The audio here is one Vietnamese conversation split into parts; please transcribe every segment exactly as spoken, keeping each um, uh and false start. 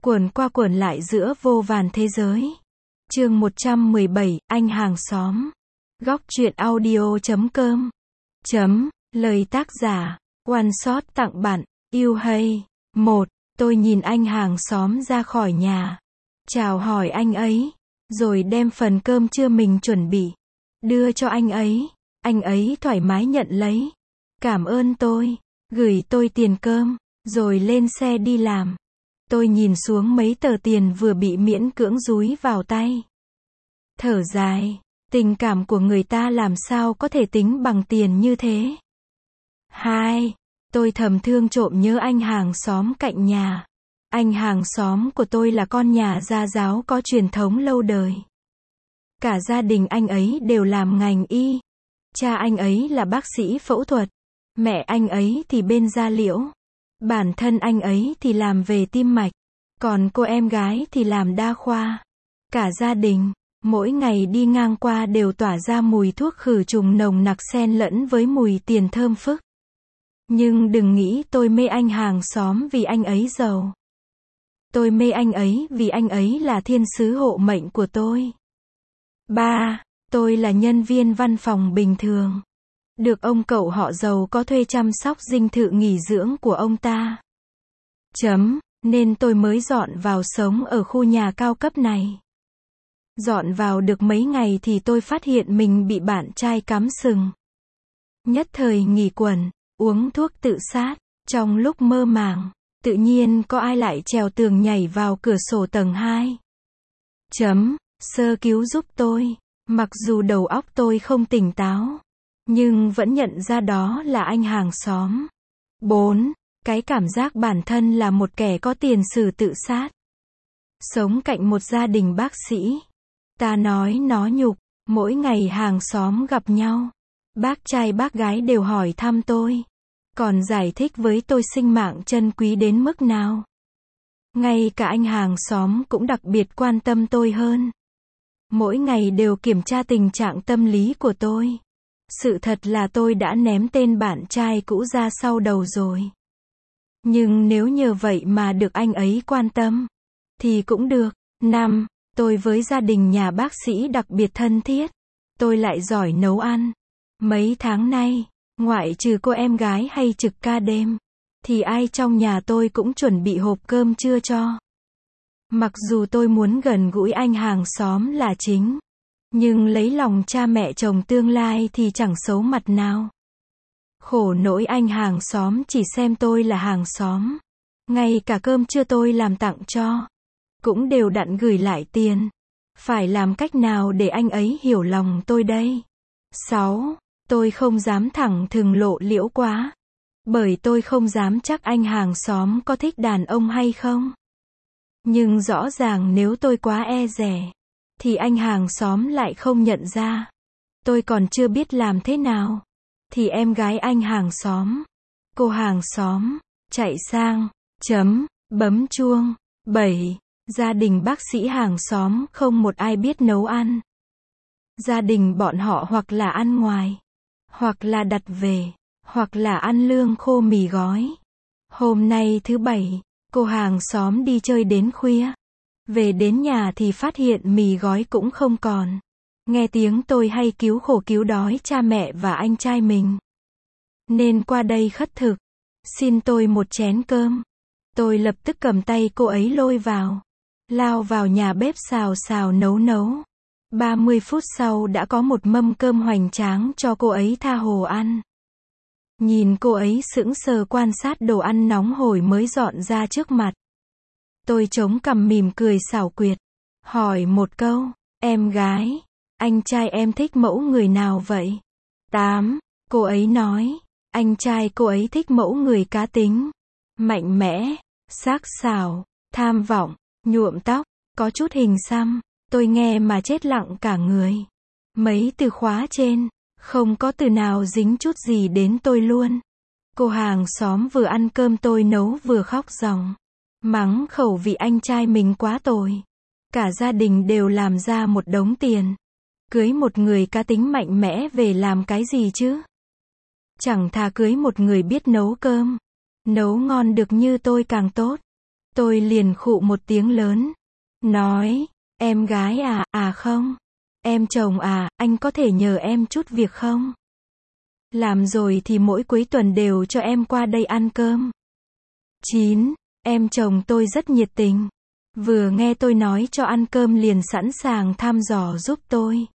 Quẩn qua quẩn lại giữa vô vàn thế giới. Chương một trăm mười bảy, anh hàng xóm. Góc truyện audio chấm com. Chấm, lời tác giả, One Shot tặng bạn, yêu hay. Một, tôi nhìn anh hàng xóm ra khỏi nhà. Chào hỏi anh ấy. Rồi đem phần cơm trưa mình chuẩn bị. Đưa cho anh ấy. Anh ấy thoải mái nhận lấy. Cảm ơn tôi. Gửi tôi tiền cơm. Rồi lên xe đi làm. Tôi nhìn xuống mấy tờ tiền vừa bị miễn cưỡng dúi vào tay. Thở dài. Tình cảm của người ta làm sao có thể tính bằng tiền như thế. Hai. Tôi thầm thương trộm nhớ anh hàng xóm cạnh nhà. Anh hàng xóm của tôi là con nhà gia giáo có truyền thống lâu đời. Cả gia đình anh ấy đều làm ngành y. Cha anh ấy là bác sĩ phẫu thuật. Mẹ anh ấy thì bên da liễu. Bản thân anh ấy thì làm về tim mạch. Còn cô em gái thì làm đa khoa. Cả gia đình, mỗi ngày đi ngang qua đều tỏa ra mùi thuốc khử trùng nồng nặc xen lẫn với mùi tiền thơm phức. Nhưng đừng nghĩ tôi mê anh hàng xóm vì anh ấy giàu. Tôi mê anh ấy vì anh ấy là thiên sứ hộ mệnh của tôi. Ba. Tôi là nhân viên văn phòng bình thường. Được ông cậu họ giàu có thuê chăm sóc dinh thự nghỉ dưỡng của ông ta. Chấm, nên tôi mới dọn vào sống ở khu nhà cao cấp này. Dọn vào được mấy ngày thì tôi phát hiện mình bị bạn trai cắm sừng. Nhất thời nghỉ quẩn, uống thuốc tự sát. Trong lúc mơ màng, tự nhiên có ai lại trèo tường nhảy vào cửa sổ tầng hai. Chấm, sơ cứu giúp tôi. Mặc dù đầu óc tôi không tỉnh táo, nhưng vẫn nhận ra đó là anh hàng xóm. Bốn. Cái cảm giác bản thân là một kẻ có tiền sử tự sát. Sống cạnh một gia đình bác sĩ. Ta nói nó nhục, mỗi ngày hàng xóm gặp nhau. Bác trai bác gái đều hỏi thăm tôi. Còn giải thích với tôi sinh mạng chân quý đến mức nào. Ngay cả anh hàng xóm cũng đặc biệt quan tâm tôi hơn. Mỗi ngày đều kiểm tra tình trạng tâm lý của tôi. Sự thật là tôi đã ném tên bạn trai cũ ra sau đầu rồi. Nhưng nếu nhờ vậy mà được anh ấy quan tâm, thì cũng được. Năm. Tôi với gia đình nhà bác sĩ đặc biệt thân thiết. Tôi lại giỏi nấu ăn. Mấy tháng nay, ngoại trừ cô em gái hay trực ca đêm, thì ai trong nhà tôi cũng chuẩn bị hộp cơm trưa cho. Mặc dù tôi muốn gần gũi anh hàng xóm là chính, nhưng lấy lòng cha mẹ chồng tương lai thì chẳng xấu mặt nào. Khổ nỗi anh hàng xóm chỉ xem tôi là hàng xóm. Ngay cả cơm trưa tôi làm tặng cho, cũng đều đặn gửi lại tiền. Phải làm cách nào để anh ấy hiểu lòng tôi đây? Sáu. Tôi không dám thẳng thừng lộ liễu quá. Bởi tôi không dám chắc anh hàng xóm có thích đàn ông hay không. Nhưng rõ ràng nếu tôi quá e dè, thì anh hàng xóm lại không nhận ra. Tôi còn chưa biết làm thế nào, thì em gái anh hàng xóm, cô hàng xóm, chạy sang, chấm, bấm chuông. Bảy. Gia đình bác sĩ hàng xóm không một ai biết nấu ăn. Gia đình bọn họ hoặc là ăn ngoài, hoặc là đặt về, hoặc là ăn lương khô mì gói. Hôm nay thứ bảy, cô hàng xóm đi chơi đến khuya. Về đến nhà thì phát hiện mì gói cũng không còn. Nghe tiếng tôi hay cứu khổ cứu đói cha mẹ và anh trai mình, nên qua đây khất thực. Xin tôi một chén cơm. Tôi lập tức cầm tay cô ấy lôi vào. Lao vào nhà bếp xào xào nấu nấu. ba mươi phút sau đã có một mâm cơm hoành tráng cho cô ấy tha hồ ăn. Nhìn cô ấy sững sờ quan sát đồ ăn nóng hổi mới dọn ra trước mặt. Tôi chống cằm mỉm cười xảo quyệt. Hỏi một câu, em gái, anh trai em thích mẫu người nào vậy? Tám. Cô ấy nói, anh trai cô ấy thích mẫu người cá tính, mạnh mẽ, sắc sảo, tham vọng, nhuộm tóc, có chút hình xăm. Tôi nghe mà chết lặng cả người. Mấy từ khóa trên, không có từ nào dính chút gì đến tôi luôn. Cô hàng xóm vừa ăn cơm tôi nấu vừa khóc ròng. Mắng khẩu vị anh trai mình quá tồi. Cả gia đình đều làm ra một đống tiền. Cưới một người cá tính mạnh mẽ về làm cái gì chứ? Chẳng thà cưới một người biết nấu cơm, nấu ngon được như tôi càng tốt. Tôi liền khụ một tiếng lớn. Nói, em gái à, à không. Em chồng à, anh có thể nhờ em chút việc không? Làm rồi thì mỗi cuối tuần đều cho em qua đây ăn cơm. chín. Em chồng tôi rất nhiệt tình. Vừa nghe tôi nói cho ăn cơm liền sẵn sàng thăm dò giúp tôi.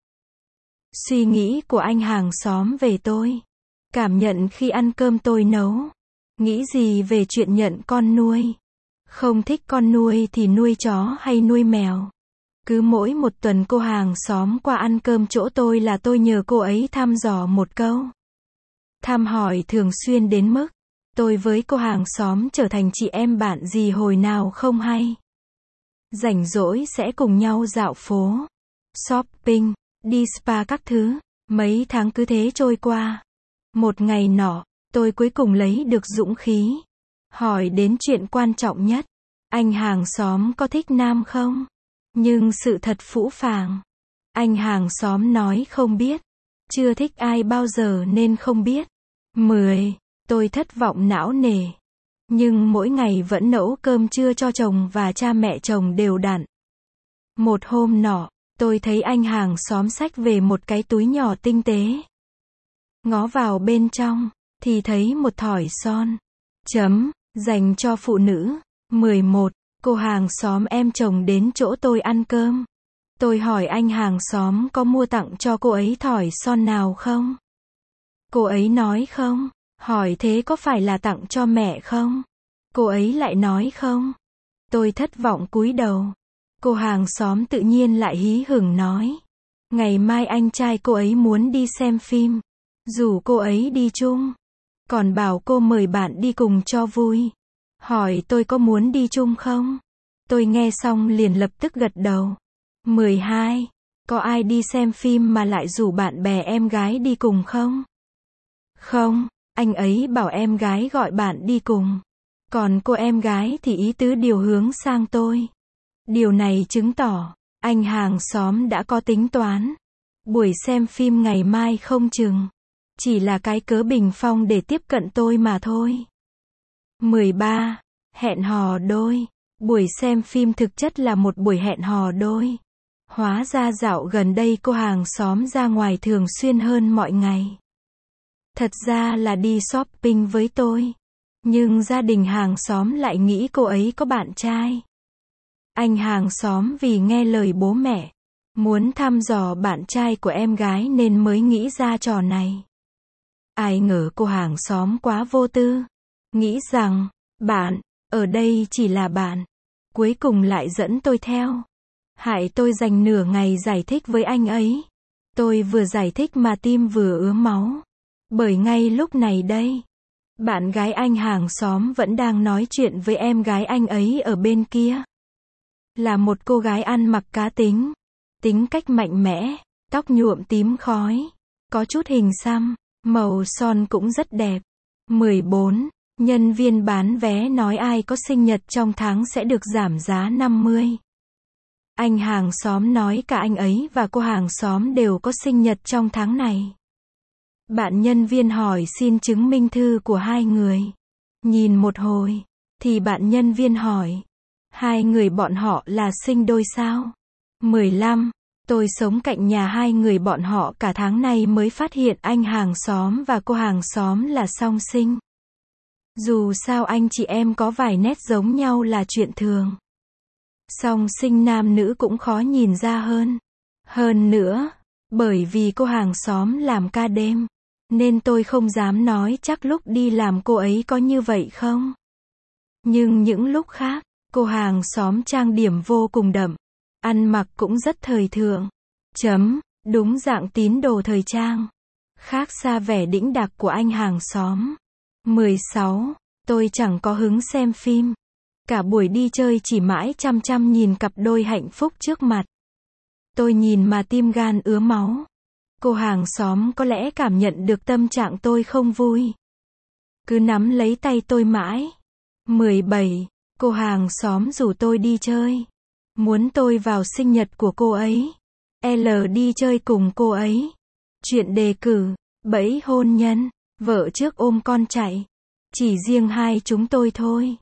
Suy nghĩ của anh hàng xóm về tôi. Cảm nhận khi ăn cơm tôi nấu. Nghĩ gì về chuyện nhận con nuôi. Không thích con nuôi thì nuôi chó hay nuôi mèo. Cứ mỗi một tuần cô hàng xóm qua ăn cơm chỗ tôi là tôi nhờ cô ấy thăm dò một câu. Thăm hỏi thường xuyên đến mức tôi với cô hàng xóm trở thành chị em bạn gì hồi nào không hay. Rảnh rỗi sẽ cùng nhau dạo phố, shopping, đi spa các thứ. Mấy tháng cứ thế trôi qua. Một ngày nọ, tôi cuối cùng lấy được dũng khí. Hỏi đến chuyện quan trọng nhất. Anh hàng xóm có thích nam không? Nhưng sự thật phũ phàng. Anh hàng xóm nói không biết. Chưa thích ai bao giờ nên không biết. mười. Tôi thất vọng não nề. Nhưng mỗi ngày vẫn nấu cơm trưa cho chồng và cha mẹ chồng đều đặn. Một hôm nọ, tôi thấy anh hàng xóm xách về một cái túi nhỏ tinh tế. Ngó vào bên trong, thì thấy một thỏi son. Chấm, dành cho phụ nữ. mười một. Cô hàng xóm em chồng đến chỗ tôi ăn cơm. Tôi hỏi anh hàng xóm có mua tặng cho cô ấy thỏi son nào không? Cô ấy nói không. Hỏi thế có phải là tặng cho mẹ không? Cô ấy lại nói không. Tôi thất vọng cúi đầu. Cô hàng xóm tự nhiên lại hí hửng nói. Ngày mai anh trai cô ấy muốn đi xem phim. Rủ cô ấy đi chung. Còn bảo cô mời bạn đi cùng cho vui. Hỏi tôi có muốn đi chung không? Tôi nghe xong liền lập tức gật đầu. mười hai. Có ai đi xem phim mà lại rủ bạn bè em gái đi cùng không? Không, anh ấy bảo em gái gọi bạn đi cùng. Còn cô em gái thì ý tứ điều hướng sang tôi. Điều này chứng tỏ, anh hàng xóm đã có tính toán. Buổi xem phim ngày mai không chừng. Chỉ là cái cớ bình phong để tiếp cận tôi mà thôi. mười ba. Hẹn hò đôi. Buổi xem phim thực chất là một buổi hẹn hò đôi. Hóa ra dạo gần đây cô hàng xóm ra ngoài thường xuyên hơn mọi ngày. Thật ra là đi shopping với tôi. Nhưng gia đình hàng xóm lại nghĩ cô ấy có bạn trai. Anh hàng xóm vì nghe lời bố mẹ, muốn thăm dò bạn trai của em gái nên mới nghĩ ra trò này. Ai ngờ cô hàng xóm quá vô tư. Nghĩ rằng, bạn, ở đây chỉ là bạn. Cuối cùng lại dẫn tôi theo. Hại tôi dành nửa ngày giải thích với anh ấy. Tôi vừa giải thích mà tim vừa ứa máu. Bởi ngay lúc này đây, bạn gái anh hàng xóm vẫn đang nói chuyện với em gái anh ấy ở bên kia. Là một cô gái ăn mặc cá tính, tính cách mạnh mẽ, tóc nhuộm tím khói, có chút hình xăm, màu son cũng rất đẹp. mười bốn. Nhân viên bán vé nói ai có sinh nhật trong tháng sẽ được giảm giá năm mươi. Anh hàng xóm nói cả anh ấy và cô hàng xóm đều có sinh nhật trong tháng này. Bạn nhân viên hỏi xin chứng minh thư của hai người. Nhìn một hồi, thì bạn nhân viên hỏi, hai người bọn họ là sinh đôi sao? mười lăm. Tôi sống cạnh nhà hai người bọn họ cả tháng này mới phát hiện anh hàng xóm và cô hàng xóm là song sinh. Dù sao anh chị em có vài nét giống nhau là chuyện thường. Song sinh nam nữ cũng khó nhìn ra hơn. Hơn nữa, bởi vì cô hàng xóm làm ca đêm, nên tôi không dám nói chắc lúc đi làm cô ấy có như vậy không. Nhưng những lúc khác, cô hàng xóm trang điểm vô cùng đậm, ăn mặc cũng rất thời thượng. Chấm, đúng dạng tín đồ thời trang. Khác xa vẻ đĩnh đạc của anh hàng xóm. mười sáu. Tôi chẳng có hứng xem phim. Cả buổi đi chơi chỉ mãi chăm chăm nhìn cặp đôi hạnh phúc trước mặt. Tôi nhìn mà tim gan ứa máu. Cô hàng xóm có lẽ cảm nhận được tâm trạng tôi không vui. Cứ nắm lấy tay tôi mãi. mười bảy. Cô hàng xóm rủ tôi đi chơi. Muốn tôi vào sinh nhật của cô ấy. L đi chơi cùng cô ấy. Chuyện đề cử, bẫy hôn nhân, vợ trước ôm con chạy. Chỉ riêng hai chúng tôi thôi.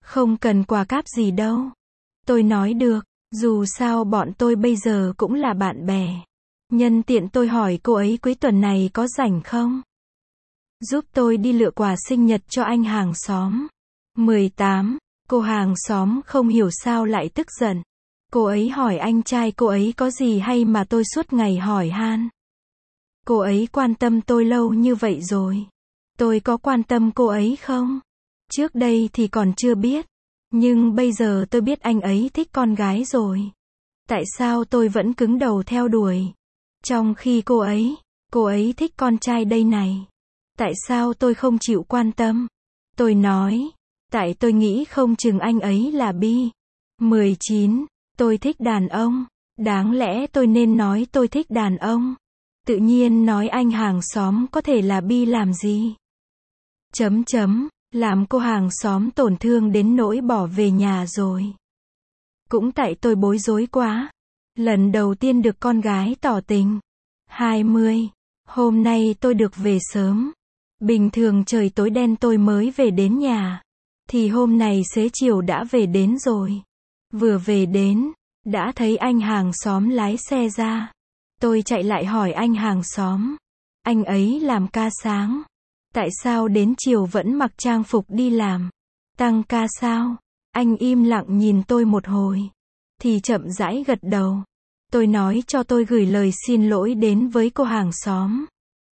Không cần quà cáp gì đâu. Tôi nói được, dù sao bọn tôi bây giờ cũng là bạn bè. Nhân tiện tôi hỏi cô ấy cuối tuần này có rảnh không? Giúp tôi đi lựa quà sinh nhật cho anh hàng xóm. mười tám. Cô hàng xóm không hiểu sao lại tức giận. Cô ấy hỏi anh trai cô ấy có gì hay mà tôi suốt ngày hỏi han. Cô ấy quan tâm tôi lâu như vậy rồi. Tôi có quan tâm cô ấy không? Trước đây thì còn chưa biết. Nhưng bây giờ tôi biết anh ấy thích con gái rồi. Tại sao tôi vẫn cứng đầu theo đuổi? Trong khi cô ấy, cô ấy thích con trai đây này. Tại sao tôi không chịu quan tâm? Tôi nói, tại tôi nghĩ không chừng anh ấy là bi. mười chín. Tôi thích đàn ông. Đáng lẽ tôi nên nói tôi thích đàn ông. Tự nhiên nói anh hàng xóm có thể là bi làm gì? Chấm chấm, làm cô hàng xóm tổn thương đến nỗi bỏ về nhà rồi. Cũng tại tôi bối rối quá. Lần đầu tiên được con gái tỏ tình. hai mươi. Hôm nay tôi được về sớm. Bình thường trời tối đen tôi mới về đến nhà. Thì hôm nay xế chiều đã về đến rồi. Vừa về đến, đã thấy anh hàng xóm lái xe ra. Tôi chạy lại hỏi anh hàng xóm. Anh ấy làm ca sáng. Tại sao đến chiều vẫn mặc trang phục đi làm? Tăng ca sao? Anh im lặng nhìn tôi một hồi. Thì chậm rãi gật đầu. Tôi nói cho tôi gửi lời xin lỗi đến với cô hàng xóm.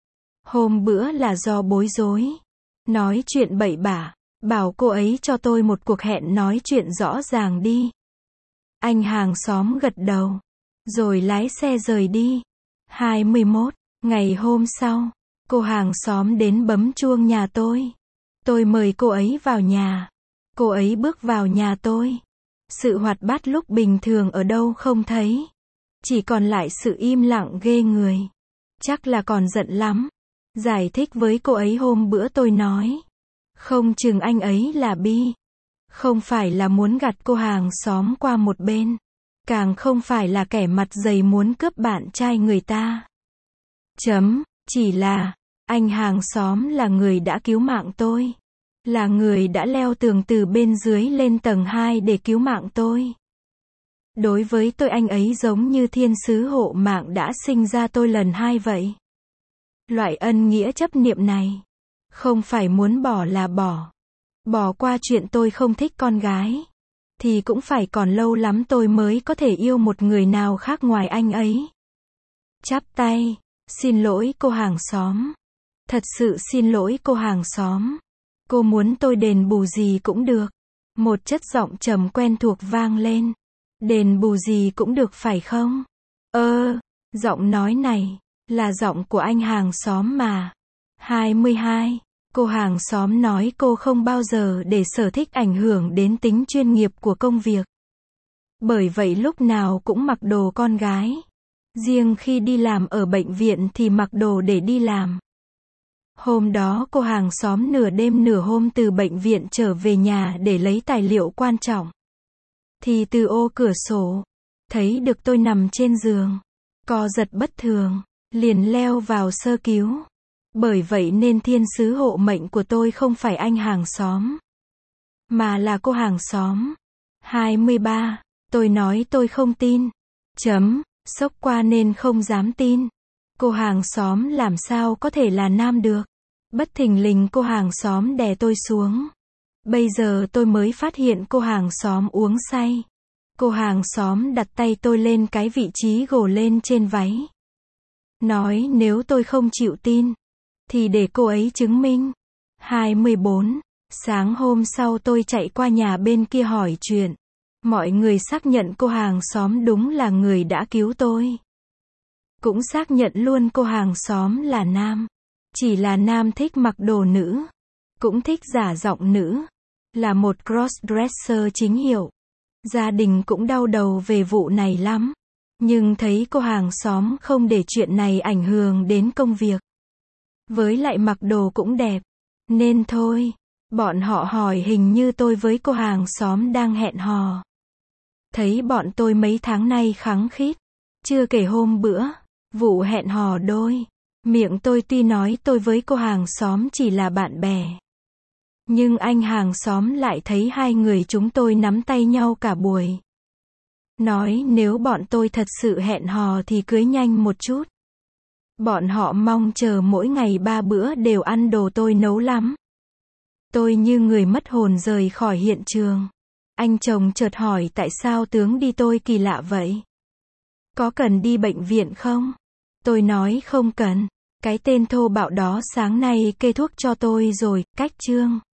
Hôm bữa là do bối rối. Nói chuyện bậy bạ. Bảo cô ấy cho tôi một cuộc hẹn nói chuyện rõ ràng đi. Anh hàng xóm gật đầu. Rồi lái xe rời đi. hai mươi mốt. Ngày hôm sau, cô hàng xóm đến bấm chuông nhà tôi. Tôi mời cô ấy vào nhà. Cô ấy bước vào nhà tôi. Sự hoạt bát lúc bình thường ở đâu không thấy. Chỉ còn lại sự im lặng ghê người. Chắc là còn giận lắm. Giải thích với cô ấy hôm bữa tôi nói. Không chừng anh ấy là bi. Không phải là muốn gặt cô hàng xóm qua một bên. Càng không phải là kẻ mặt dày muốn cướp bạn trai người ta. Chấm, chỉ là, anh hàng xóm là người đã cứu mạng tôi. Là người đã leo tường từ bên dưới lên tầng hai để cứu mạng tôi. Đối với tôi anh ấy giống như thiên sứ hộ mạng đã sinh ra tôi lần hai vậy. Loại ân nghĩa chấp niệm này, không phải muốn bỏ là bỏ. Bỏ qua chuyện tôi không thích con gái. Thì cũng phải còn lâu lắm tôi mới có thể yêu một người nào khác ngoài anh ấy. Chắp tay, xin lỗi cô hàng xóm. Thật sự xin lỗi cô hàng xóm. Cô muốn tôi đền bù gì cũng được. Một chất giọng trầm quen thuộc vang lên. Đền bù gì cũng được phải không? Ơ, giọng nói này, là giọng của anh hàng xóm mà. hai mươi hai. Cô hàng xóm nói cô không bao giờ để sở thích ảnh hưởng đến tính chuyên nghiệp của công việc. Bởi vậy lúc nào cũng mặc đồ con gái. Riêng khi đi làm ở bệnh viện thì mặc đồ để đi làm. Hôm đó cô hàng xóm nửa đêm nửa hôm từ bệnh viện trở về nhà để lấy tài liệu quan trọng. Thì từ ô cửa sổ, thấy được tôi nằm trên giường, co giật bất thường, liền leo vào sơ cứu. Bởi vậy nên thiên sứ hộ mệnh của tôi không phải anh hàng xóm, mà là cô hàng xóm. hai mươi ba. Tôi nói tôi không tin. Chấm, sốc qua nên không dám tin. Cô hàng xóm làm sao có thể là nam được. Bất thình lình cô hàng xóm đè tôi xuống. Bây giờ tôi mới phát hiện cô hàng xóm uống say. Cô hàng xóm đặt tay tôi lên cái vị trí gồ lên trên váy. Nói nếu tôi không chịu tin, thì để cô ấy chứng minh. hai mươi bốn. Sáng hôm sau tôi chạy qua nhà bên kia hỏi chuyện. Mọi người xác nhận cô hàng xóm đúng là người đã cứu tôi. Cũng xác nhận luôn cô hàng xóm là nam. Chỉ là nam thích mặc đồ nữ. Cũng thích giả giọng nữ. Là một crossdresser chính hiệu. Gia đình cũng đau đầu về vụ này lắm. Nhưng thấy cô hàng xóm không để chuyện này ảnh hưởng đến công việc. Với lại mặc đồ cũng đẹp. Nên thôi. Bọn họ hỏi hình như tôi với cô hàng xóm đang hẹn hò. Thấy bọn tôi mấy tháng nay khắng khít. Chưa kể hôm bữa, vụ hẹn hò đôi. Miệng tôi tuy nói tôi với cô hàng xóm chỉ là bạn bè. Nhưng anh hàng xóm lại thấy hai người chúng tôi nắm tay nhau cả buổi. Nói nếu bọn tôi thật sự hẹn hò thì cưới nhanh một chút. Bọn họ mong chờ mỗi ngày ba bữa đều ăn đồ tôi nấu lắm. Tôi như người mất hồn rời khỏi hiện trường. Anh chồng chợt hỏi tại sao tướng đi tôi kỳ lạ vậy? Có cần đi bệnh viện không? Tôi nói không cần. Cái tên thô bạo đó sáng nay kê thuốc cho tôi rồi, cách chương.